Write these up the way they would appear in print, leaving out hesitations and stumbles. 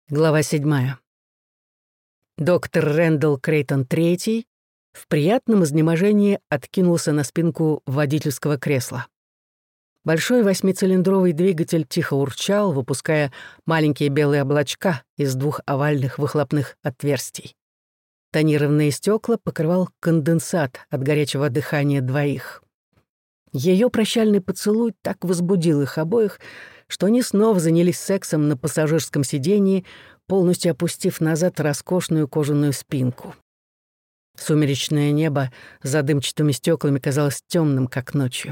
Глава 7. Доктор Рэндалл Крейтон III в приятном изнеможении откинулся на спинку водительского кресла. Большой восьмицилиндровый двигатель тихо урчал, выпуская маленькие белые облачка из двух овальных выхлопных отверстий. Тонированные стекла покрывал конденсат от горячего дыхания двоих. Ее прощальный поцелуй так возбудил их обоих, что они снова занялись сексом на пассажирском сидении, полностью опустив назад роскошную кожаную спинку. Сумеречное небо за дымчатыми стеклами казалось темным, как ночью.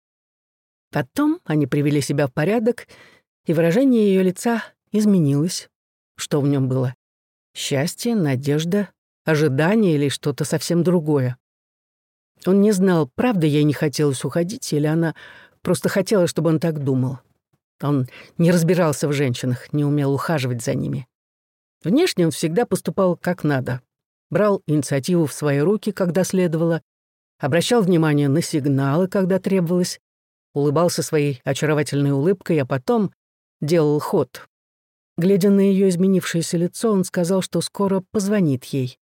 Потом они привели себя в порядок, и выражение ее лица изменилось. Что в нем было? Счастье, надежда, ожидание или что-то совсем другое? Он не знал, правда ей не хотелось уходить, или она просто хотела, чтобы он так думал. Он не разбирался в женщинах, не умел ухаживать за ними. Внешне он всегда поступал как надо. Брал инициативу в свои руки, когда следовало, обращал внимание на сигналы, когда требовалось, улыбался своей очаровательной улыбкой, а потом делал ход. Глядя на ее изменившееся лицо, он сказал, что скоро позвонит ей.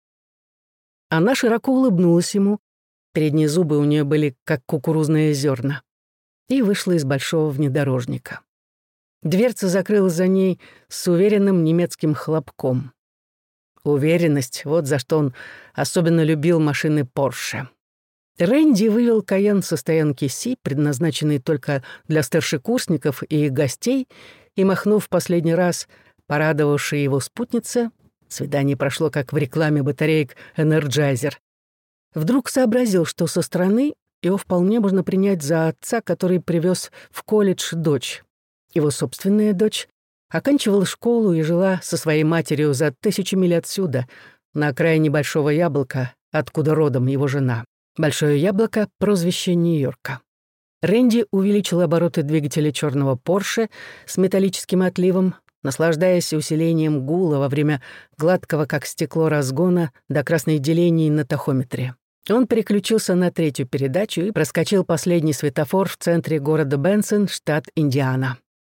Она широко улыбнулась ему, передние зубы у нее были как кукурузные зерна, и вышла из большого внедорожника. Дверца закрылась за ней с уверенным немецким хлопком. Уверенность — вот за что он особенно любил машины Porsche. Рэнди вывел Кайен со стоянки Си, предназначенной только для старшекурсников и их гостей, и, махнув последний раз порадовавшей его спутнице, свидание прошло как в рекламе батареек «Энерджайзер», вдруг сообразил, что со стороны его вполне можно принять за отца, который привез в колледж дочь. Его собственная дочь оканчивала школу и жила со своей матерью за 1000 миль отсюда, на окраине Большого Яблока, откуда родом его жена. Большое Яблоко — прозвище Нью-Йорка. Рэнди увеличил обороты двигателя черного Порше с металлическим отливом, наслаждаясь усилением гула во время гладкого, как стекло, разгона до красных делений на тахометре. Он переключился на третью передачу и проскочил последний светофор в центре города Бенсон, штат Индиана.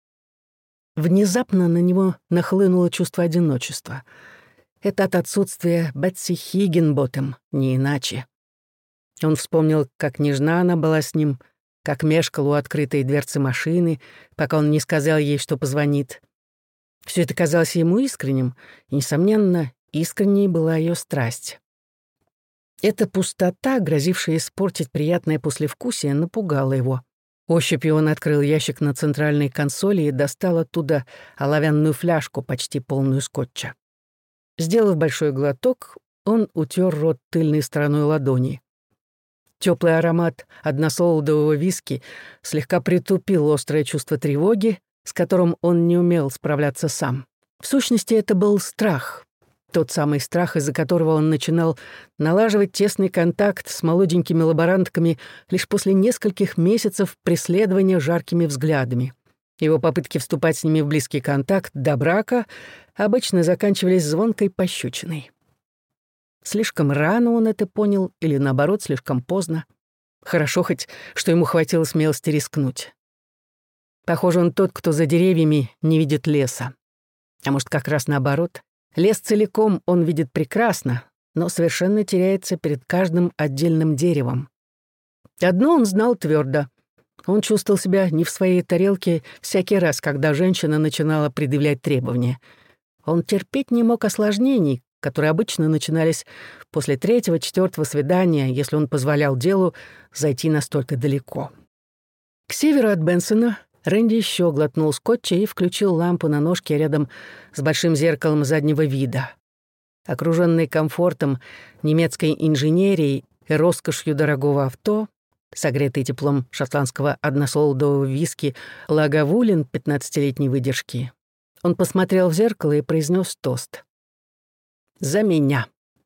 Внезапно на него нахлынуло чувство одиночества. Это от отсутствия Бетси Хиггинботтем, не иначе. Он вспомнил, как нежна она была с ним, как мешкал у открытой дверцы машины, пока он не сказал ей, что позвонит. Все это казалось ему искренним, и, несомненно, искренней была ее страсть. Эта пустота, грозившая испортить приятное послевкусие, напугала его. Ощупью он открыл ящик на центральной консоли и достал оттуда оловянную фляжку, почти полную скотча. Сделав большой глоток, он утер рот тыльной стороной ладони. Теплый аромат односолодового виски слегка притупил острое чувство тревоги, с которым он не умел справляться сам. В сущности, это был страх. Тот самый страх, из-за которого он начинал налаживать тесный контакт с молоденькими лаборантками лишь после нескольких месяцев преследования жаркими взглядами. Его попытки вступать с ними в близкий контакт до брака обычно заканчивались звонкой пощечиной. Слишком рано он это понял, или, наоборот, слишком поздно. Хорошо хоть, что ему хватило смелости рискнуть. Похоже, он тот, кто за деревьями не видит леса. А может, как раз наоборот? Лес целиком он видит прекрасно, но совершенно теряется перед каждым отдельным деревом. Одно он знал твердо: он чувствовал себя не в своей тарелке всякий раз, когда женщина начинала предъявлять требования. Он терпеть не мог осложнений, которые обычно начинались после 3-4 свидания, если он позволял делу зайти настолько далеко. К северу от Бенсона Рэнди еще глотнул скотча и включил лампу на ножке рядом с большим зеркалом заднего вида. Окруженный комфортом немецкой инженерии и роскошью дорогого авто, согретый теплом шотландского односолодового виски Лагавулин 15-летней выдержки, он посмотрел в зеркало и произнес тост. «За меня».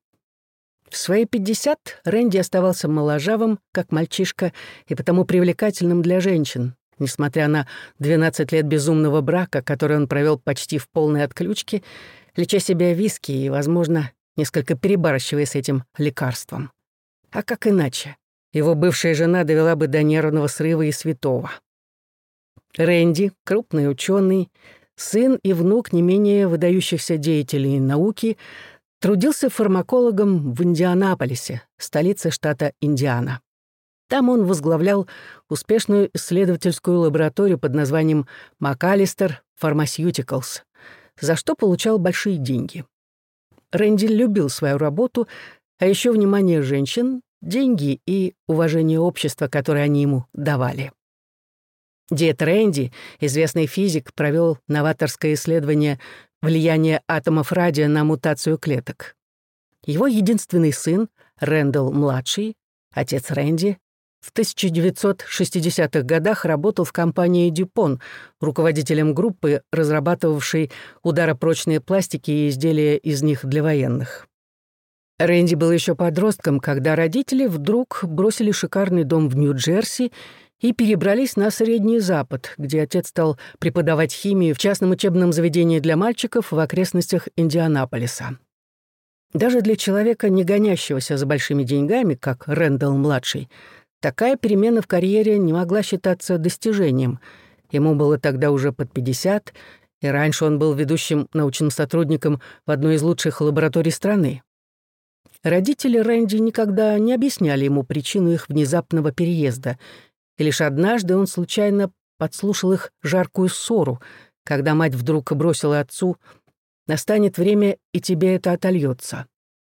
В свои 50 Рэнди оставался моложавым, как мальчишка, и потому привлекательным для женщин, несмотря на 12 лет безумного брака, который он провел почти в полной отключке, леча себя виски и, возможно, несколько перебарщивая с этим лекарством. А как иначе? Его бывшая жена довела бы до нервного срыва и святого. Рэнди, крупный ученый, сын и внук не менее выдающихся деятелей науки, трудился фармакологом в Индианаполисе, столице штата Индиана. Там он возглавлял успешную исследовательскую лабораторию под названием Macalester Pharmaceuticals, за что получал большие деньги. Рэнди любил свою работу, а еще внимание женщин, деньги и уважение общества, которое они ему давали. Дед Рэнди, известный физик, провел новаторское исследование влияния атомов радия на мутацию клеток. Его единственный сын, Рэндалл-младший, отец Рэнди, в 1960-х годах работал в компании «Дюпон», руководителем группы, разрабатывавшей ударопрочные пластики и изделия из них для военных. Рэнди был еще подростком, когда родители вдруг бросили шикарный дом в Нью-Джерси и перебрались на Средний Запад, где отец стал преподавать химию в частном учебном заведении для мальчиков в окрестностях Индианаполиса. Даже для человека, не гонящегося за большими деньгами, как Рэндалл-младший, такая перемена в карьере не могла считаться достижением. Ему было тогда уже под 50, и раньше он был ведущим научным сотрудником в одной из лучших лабораторий страны. Родители Рэнди никогда не объясняли ему причину их внезапного переезда, и лишь однажды он случайно подслушал их жаркую ссору, когда мать вдруг бросила отцу: «Настанет время, и тебе это отольется».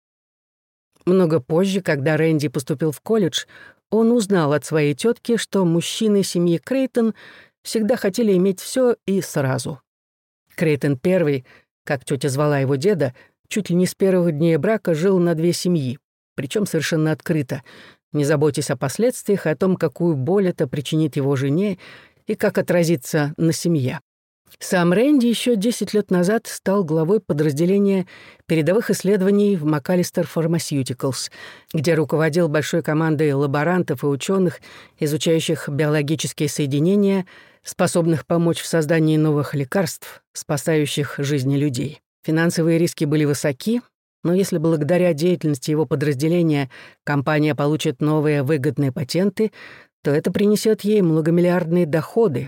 Много позже, когда Рэнди поступил в колледж, он узнал от своей тетки, что мужчины семьи Крейтон всегда хотели иметь все и сразу. Крейтон I, как тетя звала его деда, чуть ли не с первых дней брака жил на две семьи, причем совершенно открыто, не заботясь о последствиях, о том, какую боль это причинит его жене и как отразится на семье. Сам Рэнди еще 10 лет назад стал главой подразделения передовых исследований в Macalester Pharmaceuticals, где руководил большой командой лаборантов и ученых, изучающих биологические соединения, способных помочь в создании новых лекарств, спасающих жизни людей. Финансовые риски были высоки, но если благодаря деятельности его подразделения компания получит новые выгодные патенты, то это принесет ей многомиллиардные доходы.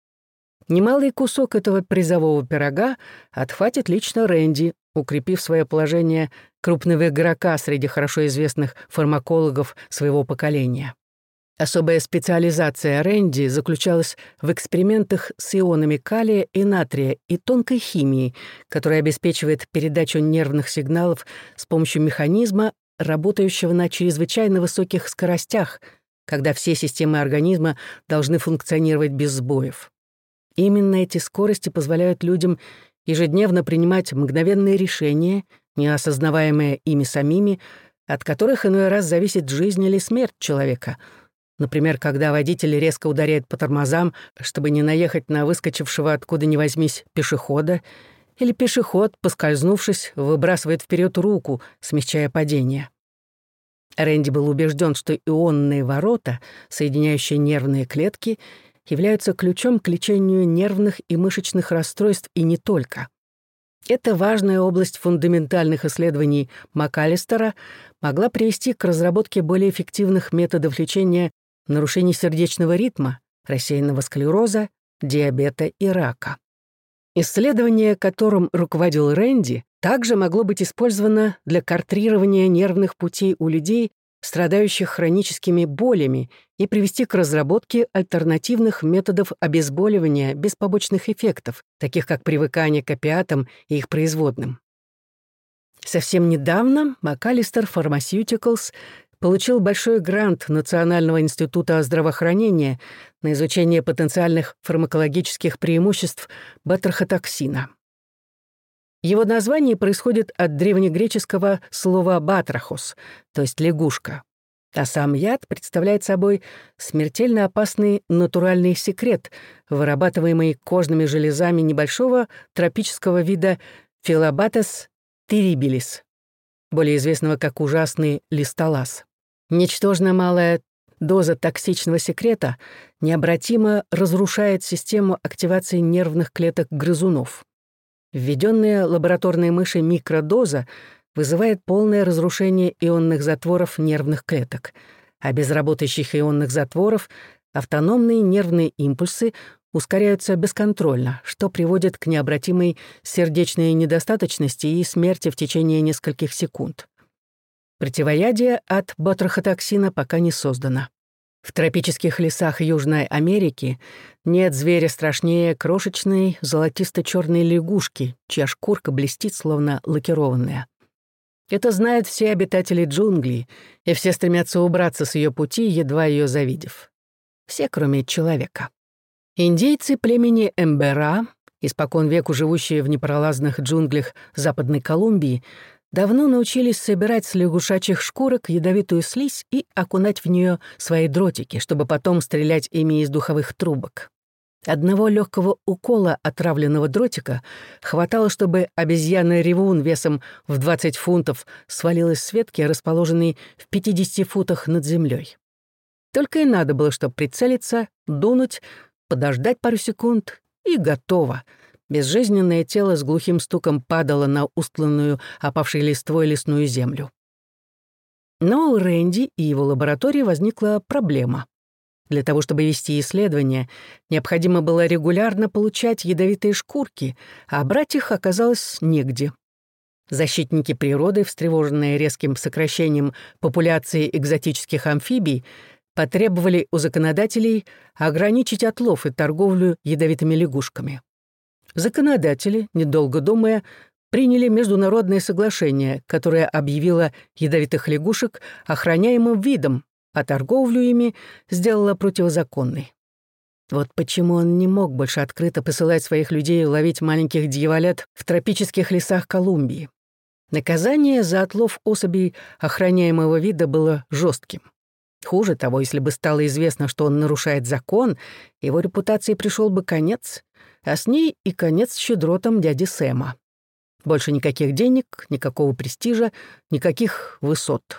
Немалый кусок этого призового пирога отхватит лично Рэнди, укрепив свое положение крупного игрока среди хорошо известных фармакологов своего поколения. Особая специализация Рэнди заключалась в экспериментах с ионами калия и натрия и тонкой химии, которая обеспечивает передачу нервных сигналов с помощью механизма, работающего на чрезвычайно высоких скоростях, когда все системы организма должны функционировать без сбоев. Именно эти скорости позволяют людям ежедневно принимать мгновенные решения, неосознаваемые ими самими, от которых иной раз зависит жизнь или смерть человека. Например, когда водитель резко ударяет по тормозам, чтобы не наехать на выскочившего откуда ни возьмись пешехода, или пешеход, поскользнувшись, выбрасывает вперед руку, смягчая падение. Рэнди был убежден, что ионные ворота, соединяющие нервные клетки, являются ключом к лечению нервных и мышечных расстройств и не только. Эта важная область фундаментальных исследований Макалистера могла привести к разработке более эффективных методов лечения нарушений сердечного ритма, рассеянного склероза, диабета и рака. Исследование, которым руководил Рэнди, также могло быть использовано для картрирования нервных путей у людей, страдающих хроническими болями, и привести к разработке альтернативных методов обезболивания без побочных эффектов, таких как привыкание к опиатам и их производным. Совсем недавно Macalester Pharmaceuticals получил большой грант Национального института здравоохранения на изучение потенциальных фармакологических преимуществ батрахотоксина. Его название происходит от древнегреческого слова «батрахос», то есть лягушка. А сам яд представляет собой смертельно опасный натуральный секрет, вырабатываемый кожными железами небольшого тропического вида Phyllobates terribilis, более известного как ужасный листолаз. Ничтожно малая доза токсичного секрета необратимо разрушает систему активации нервных клеток грызунов. Введенная лабораторной мыши микродоза вызывает полное разрушение ионных затворов нервных клеток, а без работающих ионных затворов автономные нервные импульсы ускоряются бесконтрольно, что приводит к необратимой сердечной недостаточности и смерти в течение нескольких секунд. Противоядие от ботулотоксина пока не создано. В тропических лесах Южной Америки нет зверя страшнее крошечной золотисто-черной лягушки, чья шкурка блестит, словно лакированная. Это знают все обитатели джунглей, и все стремятся убраться с ее пути, едва ее завидев. Все, кроме человека. Индейцы племени Эмбера, испокон веку живущие в непролазных джунглях Западной Колумбии, давно научились собирать с лягушачьих шкурок ядовитую слизь и окунать в нее свои дротики, чтобы потом стрелять ими из духовых трубок. Одного легкого укола отравленного дротика хватало, чтобы обезьяна-ревун весом в 20 фунтов свалилась с ветки, расположенной в 50 футах над землей. Только и надо было, чтобы прицелиться, дунуть, подождать пару секунд, и готово. Безжизненное тело с глухим стуком падало на устланную опавшей листвой лесную землю. Но у Рэнди и его лаборатории возникла проблема. Для того, чтобы вести исследования, необходимо было регулярно получать ядовитые шкурки, а брать их оказалось негде. Защитники природы, встревоженные резким сокращением популяции экзотических амфибий, потребовали у законодателей ограничить отлов и торговлю ядовитыми лягушками. Законодатели, недолго думая, приняли международное соглашение, которое объявило ядовитых лягушек охраняемым видом, а торговлю ими сделало противозаконной. Вот почему он не мог больше открыто посылать своих людей ловить маленьких дьяволят в тропических лесах Колумбии. Наказание за отлов особей охраняемого вида было жестким. Хуже того, если бы стало известно, что он нарушает закон, его репутации пришел бы конец, а с ней и конец щедротам дяди Сэма. Больше никаких денег, никакого престижа, никаких высот.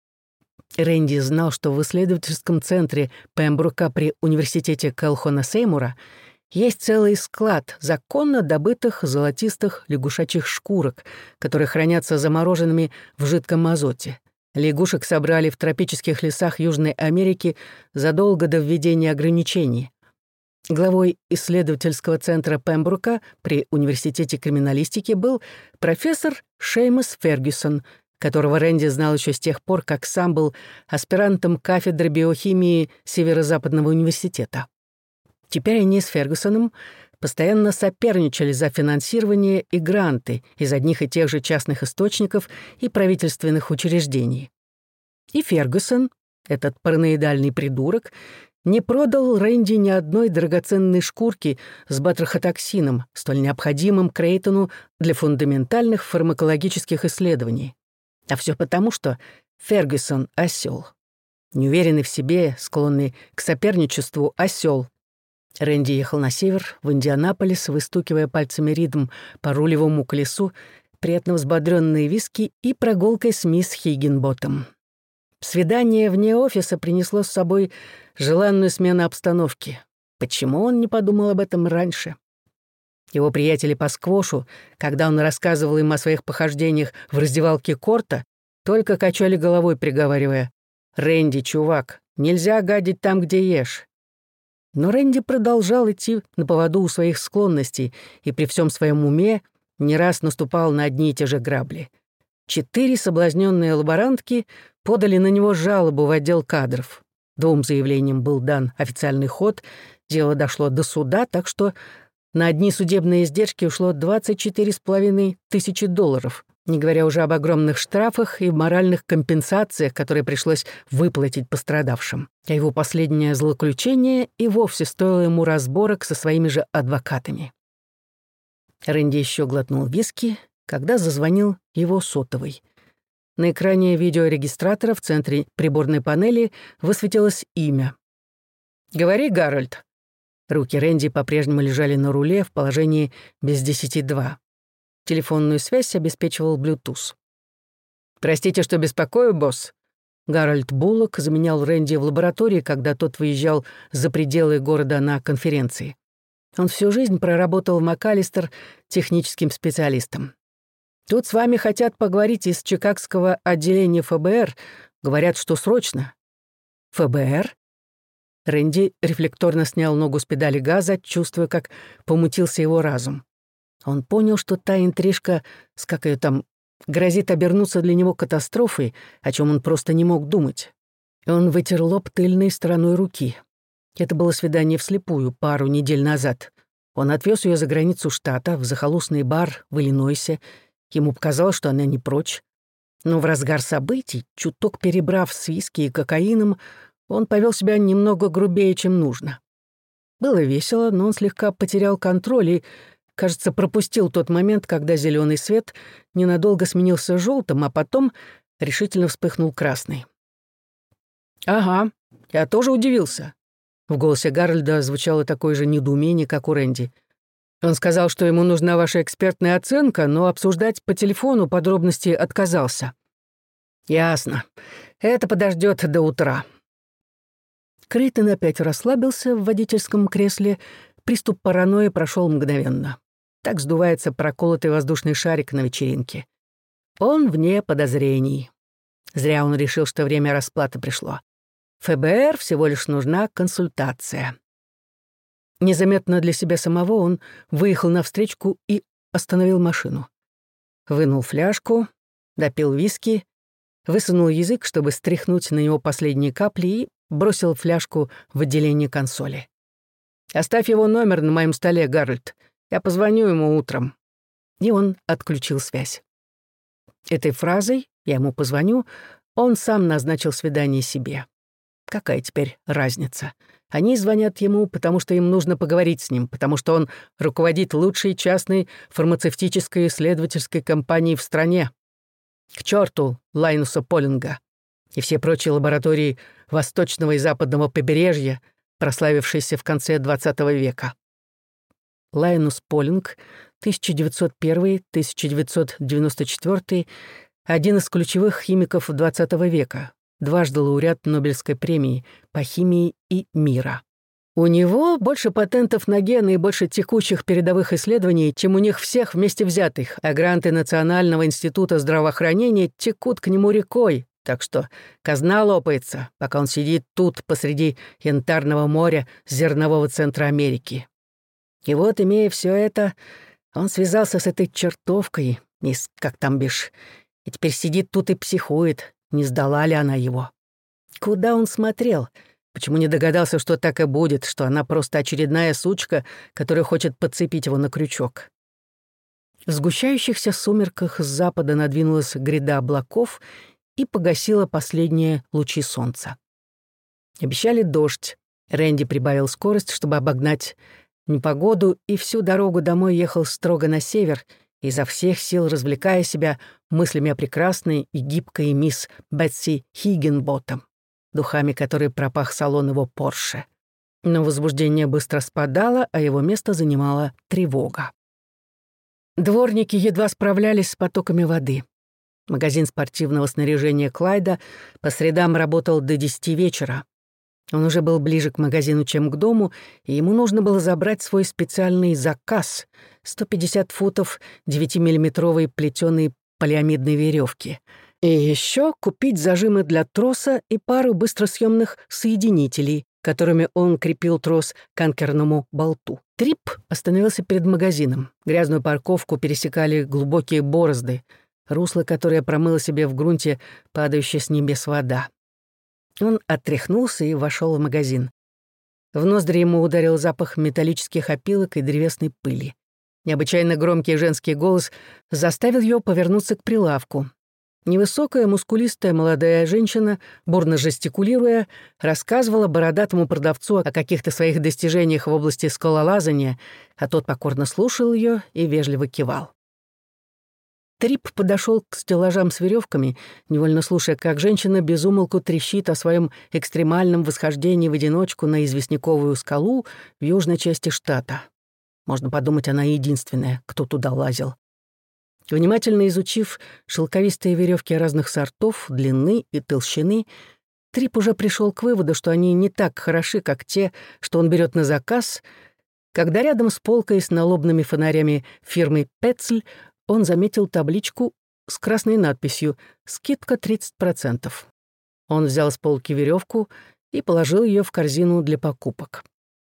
Рэнди знал, что в исследовательском центре Пембрука при университете Калхона Сеймура есть целый склад законно добытых золотистых лягушачьих шкурок, которые хранятся замороженными в жидком азоте. Лягушек собрали в тропических лесах Южной Америки задолго до введения ограничений. Главой исследовательского центра Пембрука при университете криминалистики был профессор Шеймус Фергюсон, которого Рэнди знал еще с тех пор, как сам был аспирантом кафедры биохимии Северо-Западного университета. Теперь они с Фергюсоном постоянно соперничали за финансирование и гранты из одних и тех же частных источников и правительственных учреждений. И Фергюсон, этот параноидальный придурок, не продал Рэнди ни одной драгоценной шкурки с батрахотоксином, столь необходимым Крейтону для фундаментальных фармакологических исследований. А все потому, что Фергюсон — осёл. Неуверенный в себе, склонный к соперничеству осёл. Рэнди ехал на север, в Индианаполис, выстукивая пальцами ритм по рулевому колесу, приятно взбодрённые виски и прогулкой с мисс Хиггинботтом. Свидание вне офиса принесло с собой желанную смену обстановки. Почему он не подумал об этом раньше? Его приятели по сквошу, когда он рассказывал им о своих похождениях в раздевалке корта, только качали головой, приговаривая: «Рэнди, чувак, нельзя гадить там, где ешь». Но Рэнди продолжал идти на поводу у своих склонностей и при всем своем уме не раз наступал на одни и те же грабли. 4 соблазненные лаборантки подали на него жалобу в отдел кадров. 2 заявлениям был дан официальный ход, дело дошло до суда, так что на одни судебные издержки ушло $24,5 тысячи, не говоря уже об огромных штрафах и моральных компенсациях, которые пришлось выплатить пострадавшим. А его последнее злоключение и вовсе стоило ему разборок со своими же адвокатами. Рэнди еще глотнул виски, когда зазвонил его сотовый. На экране видеорегистратора в центре приборной панели высветилось имя. «Говори, Гарольд». Руки Рэнди по-прежнему лежали на руле в положении без 10-2. Телефонную связь обеспечивал Bluetooth. «Простите, что беспокою, босс». Гарольд Буллок заменял Рэнди в лаборатории, когда тот выезжал за пределы города на конференции. Он всю жизнь проработал в МакАлистер техническим специалистом. «Тут с вами хотят поговорить из Чикагского отделения ФБР. Говорят, что срочно». «ФБР?» Рэнди рефлекторно снял ногу с педали газа, чувствуя, как помутился его разум. Он понял, что та интрижка, как ее там, грозит обернуться для него катастрофой, о чем он просто не мог думать. И он вытер лоб тыльной стороной руки. Это было свидание вслепую пару недель назад. Он отвез ее за границу штата, в захолустный бар в Иллинойсе. Ему показалось, что она не прочь. Но в разгар событий, чуток перебрав с виски и кокаином, он повел себя немного грубее, чем нужно. Было весело, но он слегка потерял контроль и, кажется, пропустил тот момент, когда зеленый свет ненадолго сменился желтым, а потом решительно вспыхнул красный. «Ага, я тоже удивился». В голосе Гарольда звучало такое же недоумение, как у Рэнди. Он сказал, что ему нужна ваша экспертная оценка, но обсуждать по телефону подробности отказался. «Ясно. Это подождет до утра». Крейтон опять расслабился в водительском кресле. Приступ паранойи прошел мгновенно. Так сдувается проколотый воздушный шарик на вечеринке. Он вне подозрений. Зря он решил, что время расплаты пришло. ФБР всего лишь нужна консультация. Незаметно для себя самого он выехал навстречку и остановил машину. Вынул фляжку, допил виски, высунул язык, чтобы стряхнуть на него последние капли, и бросил фляжку в отделение консоли. «Оставь его номер на моем столе, Гарольд. Я позвоню ему утром». И он отключил связь. Этой фразой «я ему позвоню» он сам назначил свидание себе. Какая теперь разница? Они звонят ему, потому что им нужно поговорить с ним, потому что он руководит лучшей частной фармацевтической исследовательской компанией в стране. К черту Лайнуса Полинга и все прочие лаборатории восточного и западного побережья, прославившиеся в конце XX века. Лайнус Полинг, 1901-1994, один из ключевых химиков XX века, дважды лауреат Нобелевской премии по химии и мира. У него больше патентов на гены и больше текущих передовых исследований, чем у них всех вместе взятых, а гранты Национального института здравоохранения текут к нему рекой, так что казна лопается, пока он сидит тут посреди янтарного моря зернового центра Америки. И вот, имея все это, он связался с этой чертовкой, мисс как там бишь, и теперь сидит тут и психует, не сдала ли она его. Куда он смотрел? Почему не догадался, что так и будет, что она просто очередная сучка, которая хочет подцепить его на крючок? В сгущающихся сумерках с запада надвинулась гряда облаков и погасила последние лучи солнца. Обещали дождь. Рэнди прибавил скорость, чтобы обогнать непогоду, и всю дорогу домой ехал строго на север, изо всех сил развлекая себя мыслями о прекрасной и гибкой мисс Бетси Хиггинботтом, духами которой пропах салон его Порше. Но возбуждение быстро спадало, а его место занимала тревога. Дворники едва справлялись с потоками воды. Магазин спортивного снаряжения Клайда по средам работал до 10 вечера. Он уже был ближе к магазину, чем к дому, и ему нужно было забрать свой специальный заказ — 150 футов 9-миллиметровой плетеной полиамидной веревки. И еще купить зажимы для троса и пару быстросъемных соединителей, которыми он крепил трос к анкерному болту. Трип остановился перед магазином. Грязную парковку пересекали глубокие борозды, русло, которое промыло себе в грунте падающая с небес вода. Он отряхнулся и вошел в магазин. В ноздри ему ударил запах металлических опилок и древесной пыли. Необычайно громкий женский голос заставил его повернуться к прилавку. Невысокая, мускулистая молодая женщина, бурно жестикулируя, рассказывала бородатому продавцу о каких-то своих достижениях в области скалолазания, а тот покорно слушал ее и вежливо кивал. Трип подошел к стеллажам с веревками, невольно слушая, как женщина без умолку трещит о своем экстремальном восхождении в одиночку на известняковую скалу в южной части штата. Можно подумать, она единственная, кто туда лазил. Внимательно изучив шелковистые веревки разных сортов, длины и толщины, Трип уже пришел к выводу, что они не так хороши, как те, что он берет на заказ, когда рядом с полкой с налобными фонарями фирмы «Петцль» он заметил табличку с красной надписью «Скидка 30%». Он взял с полки веревку и положил ее в корзину для покупок.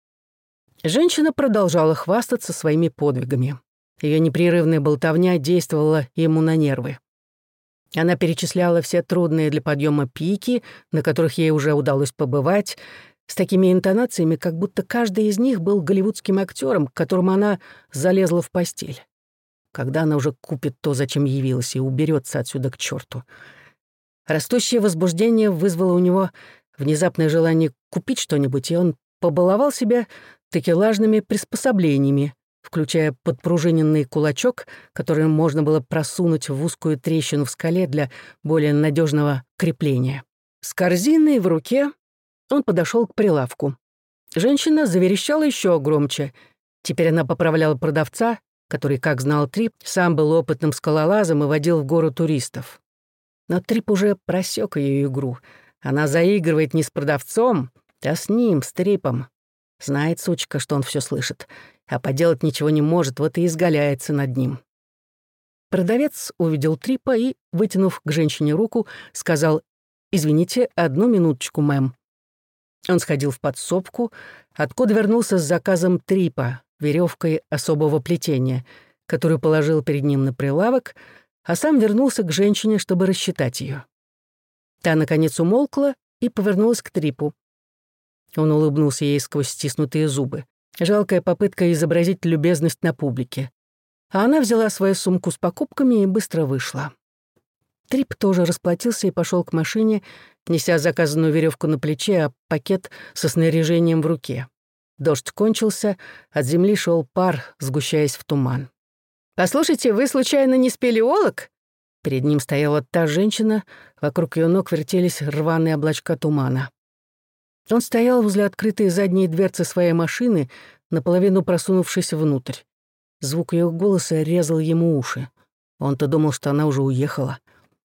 Женщина продолжала хвастаться своими подвигами. Ее непрерывная болтовня действовала ему на нервы. Она перечисляла все трудные для подъема пики, на которых ей уже удалось побывать, с такими интонациями, как будто каждый из них был голливудским актером, к которому она залезла в постель. Когда она уже купит то, зачем явилась, и уберется отсюда к черту. Растущее возбуждение вызвало у него внезапное желание купить что-нибудь, и он побаловал себя такелажными приспособлениями, включая подпружиненный кулачок, который можно было просунуть в узкую трещину в скале для более надежного крепления. С корзиной в руке он подошел к прилавку. Женщина заверещала еще громче. Теперь она поправляла продавца, который, как знал Трип, сам был опытным скалолазом и водил в гору туристов. Но Трип уже просек ее игру. Она заигрывает не с продавцом, а с ним, с Трипом. Знает, сучка, что он все слышит, а поделать ничего не может, вот и изгаляется над ним. Продавец увидел Трипа и, вытянув к женщине руку, сказал: «Извините, 1 минуточку, мэм». Он сходил в подсобку, откуда вернулся с заказом Трипа, веревкой особого плетения, которую положил перед ним на прилавок, а сам вернулся к женщине, чтобы рассчитать ее. Та, наконец, умолкла и повернулась к Трипу. Он улыбнулся ей сквозь стиснутые зубы. Жалкая попытка изобразить любезность на публике. А она взяла свою сумку с покупками и быстро вышла. Трип тоже расплатился и пошел к машине, неся заказанную веревку на плече, а пакет со снаряжением в руке. Дождь кончился, от земли шел пар, сгущаясь в туман. «Послушайте, вы случайно не спелеолог?» Перед ним стояла та женщина, вокруг ее ног вертелись рваные облачка тумана. Он стоял возле открытой задней дверцы своей машины, наполовину просунувшись внутрь. Звук ее голоса резал ему уши. Он-то думал, что она уже уехала.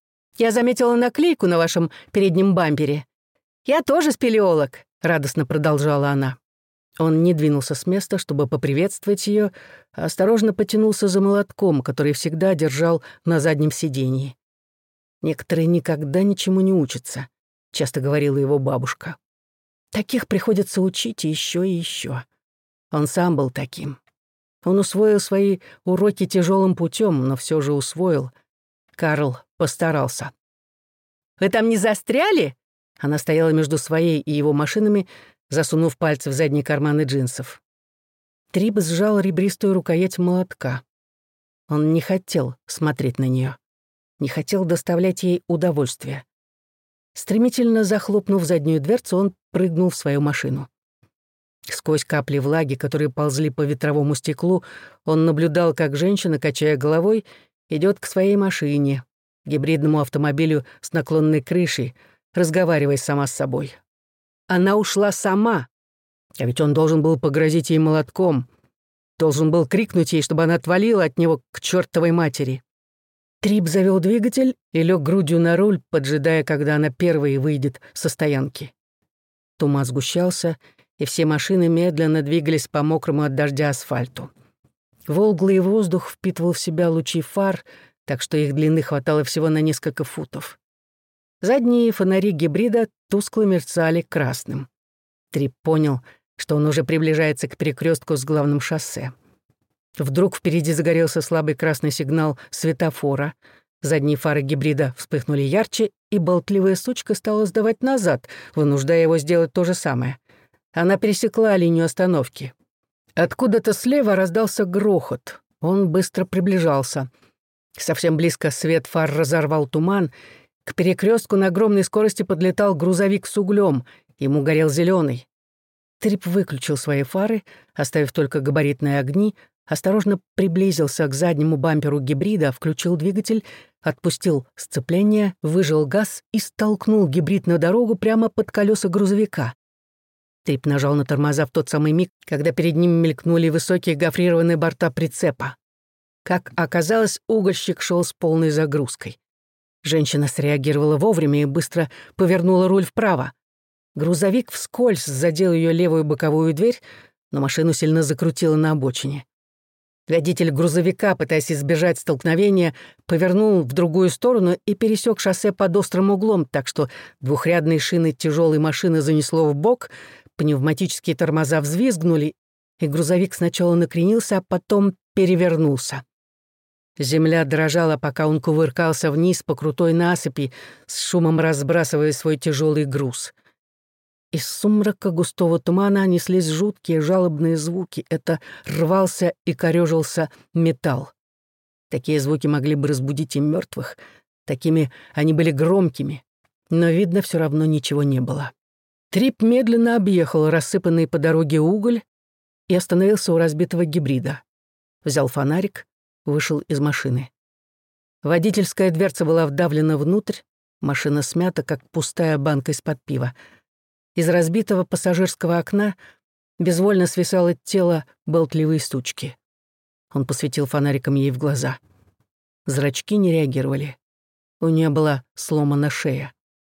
«Я заметила наклейку на вашем переднем бампере. Я тоже спелеолог», — радостно продолжала она. Он не двинулся с места, чтобы поприветствовать ее, а осторожно потянулся за молотком, который всегда держал на заднем сиденье. «Некоторые никогда ничему не учатся», — часто говорила его бабушка. «Таких приходится учить еще и еще». Он сам был таким. Он усвоил свои уроки тяжелым путем, но все же усвоил. Карл постарался. «Вы там не застряли?» Она стояла между своей и его машинами, засунув пальцы в задние карманы джинсов. Трип сжал ребристую рукоять молотка. Он не хотел смотреть на нее, не хотел доставлять ей удовольствие. Стремительно захлопнув заднюю дверцу, он прыгнул в свою машину. Сквозь капли влаги, которые ползли по ветровому стеклу, он наблюдал, как женщина, качая головой, идет к своей машине, гибридному автомобилю с наклонной крышей, разговаривая сама с собой. Она ушла сама, а ведь он должен был погрозить ей молотком, должен был крикнуть ей, чтобы она отвалила от него к чертовой матери. Трип завел двигатель и лег грудью на руль, поджидая, когда она первой выйдет со стоянки. Туман сгущался, и все машины медленно двигались по мокрому от дождя асфальту. Волглый воздух впитывал в себя лучи фар, так что их длины хватало всего на несколько футов. Задние фонари гибрида тускло мерцали красным. Трип понял, что он уже приближается к перекрестку с главным шоссе. Вдруг впереди загорелся слабый красный сигнал светофора. Задние фары гибрида вспыхнули ярче, и болтливая сучка стала сдавать назад, вынуждая его сделать то же самое. Она пересекла линию остановки. Откуда-то слева раздался грохот. Он быстро приближался. Совсем близко свет фар разорвал туман. К перекрестку на огромной скорости подлетал грузовик с углем. Ему горел зеленый. Трип выключил свои фары, оставив только габаритные огни, осторожно приблизился к заднему бамперу гибрида, включил двигатель, отпустил сцепление, выжал газ и столкнул гибрид на дорогу прямо под колеса грузовика. Трип нажал на тормоза в тот самый миг, когда перед ним мелькнули высокие гофрированные борта прицепа. Как оказалось, угольщик шел с полной загрузкой. Женщина среагировала вовремя и быстро повернула руль вправо. Грузовик вскользь задел ее левую боковую дверь, но машину сильно закрутило на обочине. Водитель грузовика, пытаясь избежать столкновения, повернул в другую сторону и пересек шоссе под острым углом, так что двухрядные шины тяжелой машины занесло в бок, пневматические тормоза взвизгнули, и грузовик сначала накренился, а потом перевернулся. Земля дрожала, пока он кувыркался вниз по крутой насыпи, с шумом разбрасывая свой тяжелый груз. Из сумрака густого тумана неслись жуткие жалобные звуки. Это рвался и корёжился металл. Такие звуки могли бы разбудить и мертвых. Такими они были громкими. Но, видно, все равно ничего не было. Трип медленно объехал рассыпанный по дороге уголь и остановился у разбитого гибрида. Взял фонарик, вышел из машины. Водительская дверца была вдавлена внутрь, машина смята, как пустая банка из-под пива. Из разбитого пассажирского окна безвольно свисало тело болтливой сучки. Он посветил фонариком ей в глаза. Зрачки не реагировали. У нее была сломана шея.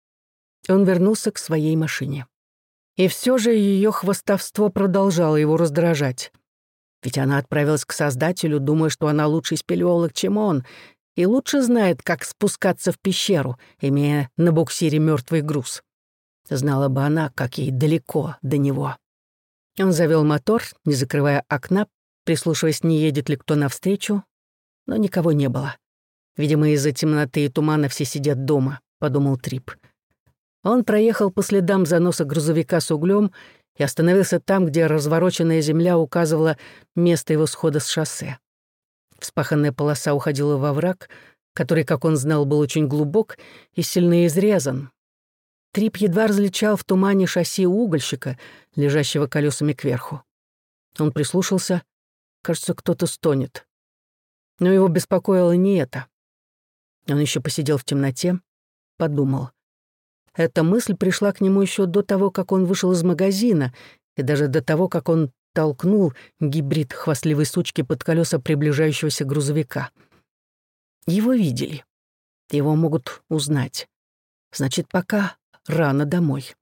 Он вернулся к своей машине. И все же ее хвастовство продолжало его раздражать. Ведь она отправилась к Создателю, думая, что она лучший спелеолог, чем он, и лучше знает, как спускаться в пещеру, имея на буксире мертвый груз. Знала бы она, как ей далеко до него. Он завел мотор, не закрывая окна, прислушиваясь, не едет ли кто навстречу, но никого не было. «Видимо, из-за темноты и тумана все сидят дома», — подумал Трип. Он проехал по следам заноса грузовика с углем и остановился там, где развороченная земля указывала место его схода с шоссе. Вспаханная полоса уходила во враг, который, как он знал, был очень глубок и сильно изрезан. Трип едва различал в тумане шасси угольщика, лежащего колесами кверху. Он прислушался. Кажется, кто-то стонет. Но его беспокоило не это. Он еще посидел в темноте, подумал. Эта мысль пришла к нему еще до того, как он вышел из магазина, и даже до того, как он толкнул гибрид хвастливой сучки под колеса приближающегося грузовика. Его видели. Его могут узнать. Значит, пока рано домой.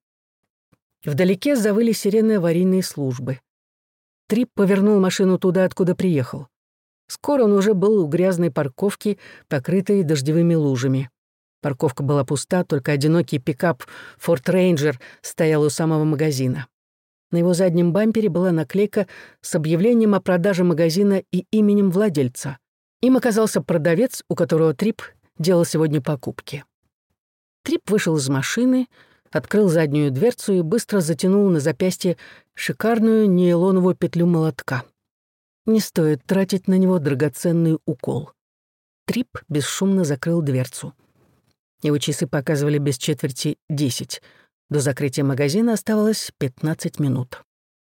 Вдалеке завыли сирены аварийной службы. Трип повернул машину туда, откуда приехал. Скоро он уже был у грязной парковки, покрытой дождевыми лужами. Парковка была пуста, только одинокий пикап «Форд Рейнджер» стоял у самого магазина. На его заднем бампере была наклейка с объявлением о продаже магазина и именем владельца. Им оказался продавец, у которого Трип делал сегодня покупки. Трип вышел из машины, открыл заднюю дверцу и быстро затянул на запястье шикарную нейлоновую петлю молотка. Не стоит тратить на него драгоценный укол. Трип бесшумно закрыл дверцу. Его часы показывали без четверти 10. До закрытия магазина оставалось 15 минут.